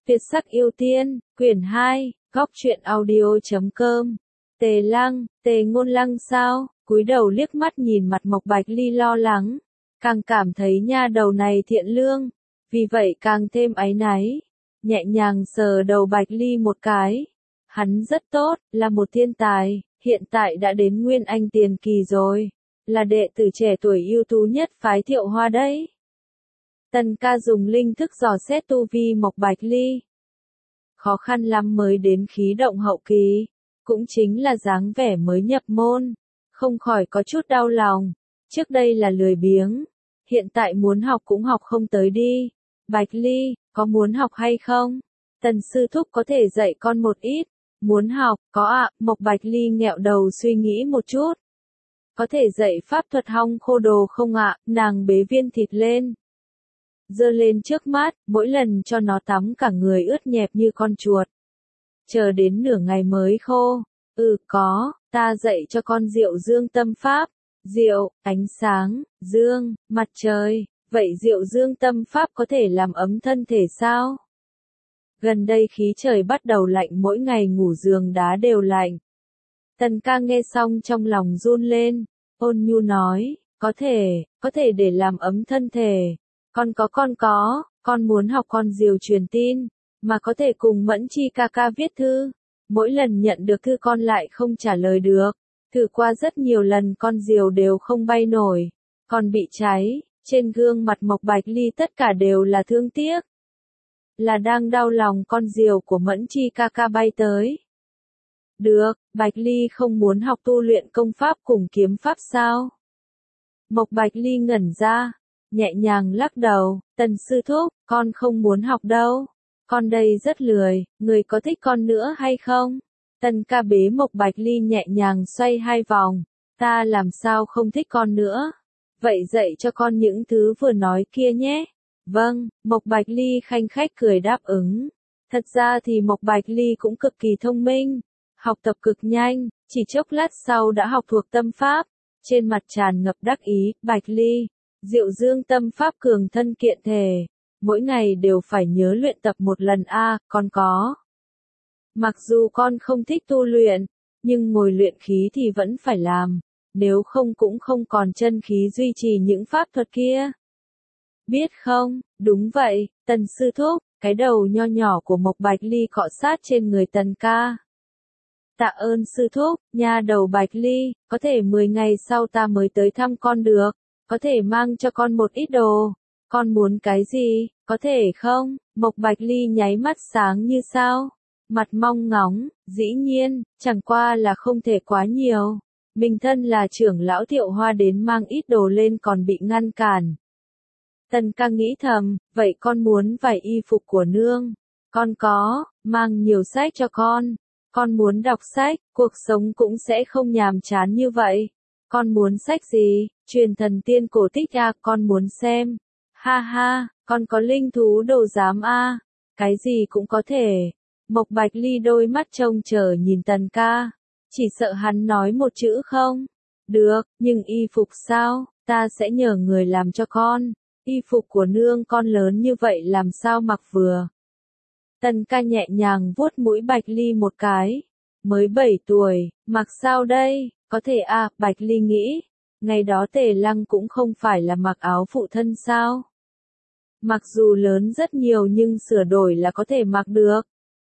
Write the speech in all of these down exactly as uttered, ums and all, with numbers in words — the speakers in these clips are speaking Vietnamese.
Việt sắc yêu tiên, quyển hai, góc truyện audio.com. Tề Lăng, Tề Ngôn Lăng sao? Cúi đầu liếc mắt nhìn mặt Mộc Bạch Ly lo lắng, càng cảm thấy nha đầu này thiện lương, vì vậy càng thêm áy náy, nhẹ nhàng sờ đầu Bạch Ly một cái. Hắn rất tốt, là một thiên tài, hiện tại đã đến Nguyên Anh tiền kỳ rồi, là đệ tử trẻ tuổi ưu tú nhất phái Thiệu Hoa đấy. Tần ca dùng linh thức dò xét tu vi Mộc Bạch Ly. Khó khăn lắm mới đến khí động hậu kỳ, cũng chính là dáng vẻ mới nhập môn, không khỏi có chút đau lòng. Trước đây là lười biếng, hiện tại muốn học cũng học không tới đi. Bạch Ly, có muốn học hay không? Tần sư thúc có thể dạy con một ít. Muốn học, có ạ. Mộc Bạch Ly nghẹo đầu suy nghĩ một chút. Có thể dạy pháp thuật hong khô đồ không ạ? Nàng bế viên thịt lên, giơ lên trước mắt, mỗi lần cho nó tắm cả người ướt nhẹp như con chuột. Chờ đến nửa ngày mới khô. Ừ, có, ta dạy cho con Diệu Dương tâm pháp. Diệu, ánh sáng, dương, mặt trời. Vậy Diệu Dương tâm pháp có thể làm ấm thân thể sao? Gần đây khí trời bắt đầu lạnh, mỗi ngày ngủ giường đá đều lạnh. Tần ca nghe xong trong lòng run lên, ôn nhu nói, có thể, có thể để làm ấm thân thể. Con có con có, con muốn học con diều truyền tin, mà có thể cùng Mẫn Chi ca ca viết thư. Mỗi lần nhận được thư con lại không trả lời được. Thử qua rất nhiều lần con diều đều không bay nổi, còn bị cháy. Trên gương mặt Mộc Bạch Ly tất cả đều là thương tiếc. Là đang đau lòng con diều của Mẫn Chi ca ca bay tới. Được, Bạch Ly không muốn học tu luyện công pháp cùng kiếm pháp sao? Mộc Bạch Ly ngẩn ra, nhẹ nhàng lắc đầu, Tần sư thúc, con không muốn học đâu. Con đây rất lười, người có thích con nữa hay không? Tần ca bế Mộc Bạch Ly nhẹ nhàng xoay hai vòng, ta làm sao không thích con nữa? Vậy dạy cho con những thứ vừa nói kia nhé. Vâng, Mộc Bạch Ly khanh khách cười đáp ứng. Thật ra thì Mộc Bạch Ly cũng cực kỳ thông minh, học tập cực nhanh, chỉ chốc lát sau đã học thuộc tâm pháp. Trên mặt tràn ngập đắc ý, Bạch Ly, Diệu Dương tâm pháp cường thân kiện thể, mỗi ngày đều phải nhớ luyện tập một lần a, à, con có. Mặc dù con không thích tu luyện, nhưng ngồi luyện khí thì vẫn phải làm, nếu không cũng không còn chân khí duy trì những pháp thuật kia. Biết không, đúng vậy, Tần sư thúc, cái đầu nho nhỏ của Mộc Bạch Ly cọ sát trên người Tần ca. Tạ ơn sư thúc, nha đầu Bạch Ly, có thể mười ngày sau ta mới tới thăm con được, có thể mang cho con một ít đồ. Con muốn cái gì, có thể không? Mộc Bạch Ly nháy mắt sáng như sao, mặt mong ngóng, dĩ nhiên, chẳng qua là không thể quá nhiều. Mình thân là trưởng lão Thiệu Hoa đến mang ít đồ lên còn bị ngăn cản. Tần ca nghĩ thầm, vậy con muốn vài y phục của nương? Con có, mang nhiều sách cho con. Con muốn đọc sách, cuộc sống cũng sẽ không nhàm chán như vậy. Con muốn sách gì? Truyền thần tiên cổ tích à, con muốn xem. Ha ha, con có linh thú đồ giám a, à. Cái gì cũng có thể. Mộc Bạch Ly đôi mắt trông chờ nhìn Tần ca, chỉ sợ hắn nói một chữ không. Được, nhưng y phục sao, ta sẽ nhờ người làm cho con. Y phục của nương con lớn như vậy làm sao mặc vừa. Tần ca nhẹ nhàng vuốt mũi Bạch Ly một cái. Mới bảy tuổi, mặc sao đây, có thể à, Bạch Ly nghĩ. Ngày đó Tề Lăng cũng không phải là mặc áo phụ thân sao. Mặc dù lớn rất nhiều nhưng sửa đổi là có thể mặc được.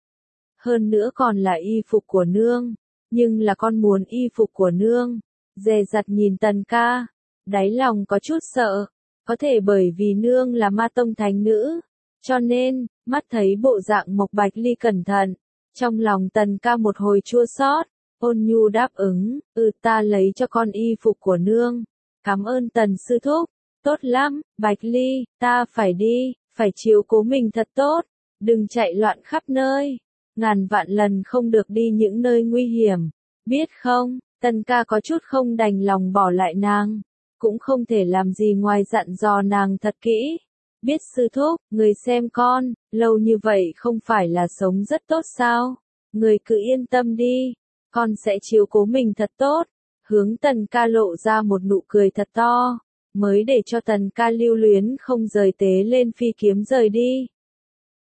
Hơn nữa còn là y phục của nương, nhưng là con muốn y phục của nương. Dè dặt nhìn Tần ca, đáy lòng có chút sợ, có thể bởi vì nương là ma tông thánh nữ, cho nên, mắt thấy bộ dạng Mộc Bạch Ly cẩn thận, trong lòng Tần ca một hồi chua xót, ôn nhu đáp ứng, ừ ta lấy cho con y phục của nương. Cảm ơn Tần sư thúc, tốt lắm, Bạch Ly, ta phải đi, phải chiếu cố mình thật tốt, đừng chạy loạn khắp nơi, ngàn vạn lần không được đi những nơi nguy hiểm, biết không? Tần ca có chút không đành lòng bỏ lại nàng, cũng không thể làm gì ngoài dặn dò nàng thật kỹ. Biết sư thúc, người xem con, lâu như vậy không phải là sống rất tốt sao? Người cứ yên tâm đi, con sẽ chiếu cố mình thật tốt. Hướng Tần ca lộ ra một nụ cười thật to, mới để cho Tần ca lưu luyến không rời tế lên phi kiếm rời đi.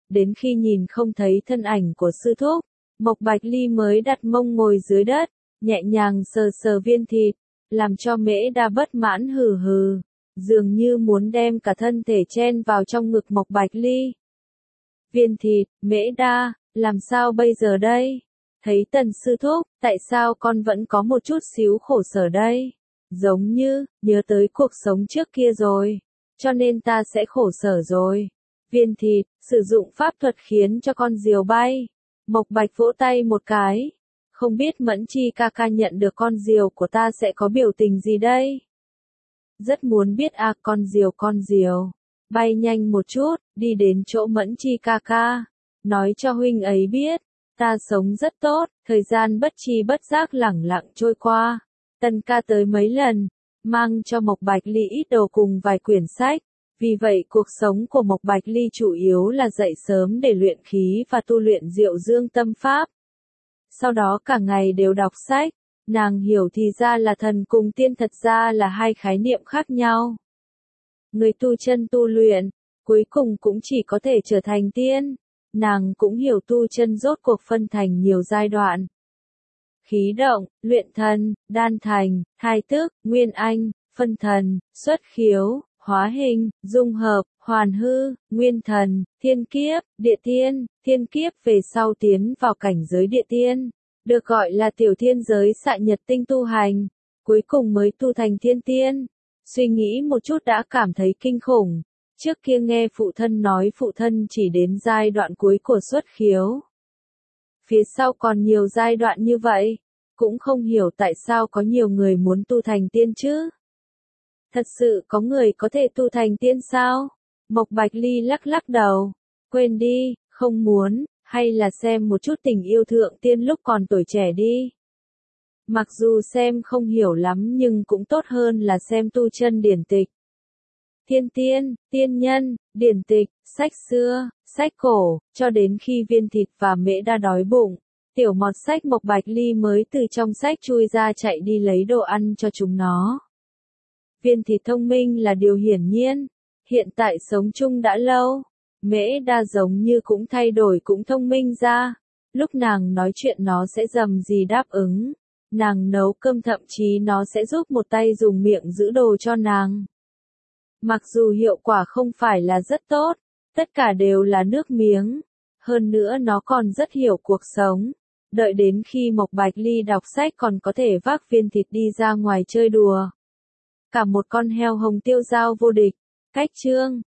đến khi nhìn không thấy thân ảnh của sư thúc, Mộc Bạch Ly mới đặt mông ngồi dưới đất, nhẹ nhàng sờ sờ viên thịt, làm cho Mễ Đa bất mãn hừ hừ, dường như muốn đem cả thân thể chen vào trong ngực Mộc Bạch Ly. Viên thịt, Mễ Đa, làm sao bây giờ đây? Thấy Tần sư thúc, tại sao con vẫn có một chút xíu khổ sở đây? Giống như, nhớ tới cuộc sống trước kia rồi, cho nên ta sẽ khổ sở rồi. Viên thịt, sử dụng pháp thuật khiến cho con diều bay. Mộc Bạch vỗ tay một cái. Không biết Mẫn Chi ca ca nhận được con diều của ta sẽ có biểu tình gì đây? Rất muốn biết à, con diều con diều. Bay nhanh một chút, đi đến chỗ Mẫn Chi ca ca. Nói cho huynh ấy biết, ta sống rất tốt, thời gian bất chi bất giác lẳng lặng trôi qua. Tần ca tới mấy lần, mang cho Mộc Bạch Ly ít đồ cùng vài quyển sách. Vì vậy cuộc sống của Mộc Bạch Ly chủ yếu là dậy sớm để luyện khí và tu luyện Diệu Dương Tâm Pháp. Sau đó cả ngày đều đọc sách, nàng hiểu thì ra là thần cùng tiên thật ra là hai khái niệm khác nhau. Người tu chân tu luyện, cuối cùng cũng chỉ có thể trở thành tiên. Nàng cũng hiểu tu chân rốt cuộc phân thành nhiều giai đoạn. Khí động, luyện thần, đan thành, thai tức, nguyên anh, phân thần, xuất khiếu, hóa hình, dung hợp, hoàn hư, nguyên thần, thiên kiếp, địa tiên, thiên kiếp về sau tiến vào cảnh giới địa tiên, được gọi là tiểu thiên giới xạ nhật tinh tu hành, cuối cùng mới tu thành thiên tiên. Suy nghĩ một chút đã cảm thấy kinh khủng. Trước kia nghe phụ thân nói phụ thân chỉ đến giai đoạn cuối của xuất khiếu. Phía sau còn nhiều giai đoạn như vậy, cũng không hiểu tại sao có nhiều người muốn tu thành tiên chứ. Thật sự có người có thể tu thành tiên sao? Mộc Bạch Ly lắc lắc đầu. Quên đi, không muốn, hay là xem một chút tình yêu thượng tiên lúc còn tuổi trẻ đi. Mặc dù xem không hiểu lắm nhưng cũng tốt hơn là xem tu chân điển tịch. Thiên tiên, tiên nhân, điển tịch, sách xưa, sách cổ, cho đến khi viên thịt và Mễ Đa đói bụng. Tiểu mọt sách Mộc Bạch Ly mới từ trong sách chui ra chạy đi lấy đồ ăn cho chúng nó. Viên thịt thông minh là điều hiển nhiên. Hiện tại sống chung đã lâu. Mễ Đa giống như cũng thay đổi cũng thông minh ra. Lúc nàng nói chuyện nó sẽ dầm gì đáp ứng. Nàng nấu cơm thậm chí nó sẽ giúp một tay dùng miệng giữ đồ cho nàng. Mặc dù hiệu quả không phải là rất tốt, tất cả đều là nước miếng. Hơn nữa nó còn rất hiểu cuộc sống. Đợi đến khi Mộc Bạch Ly đọc sách còn có thể vác viên thịt đi ra ngoài chơi đùa. Cả một con heo hồng tiêu dao vô địch. Cách chương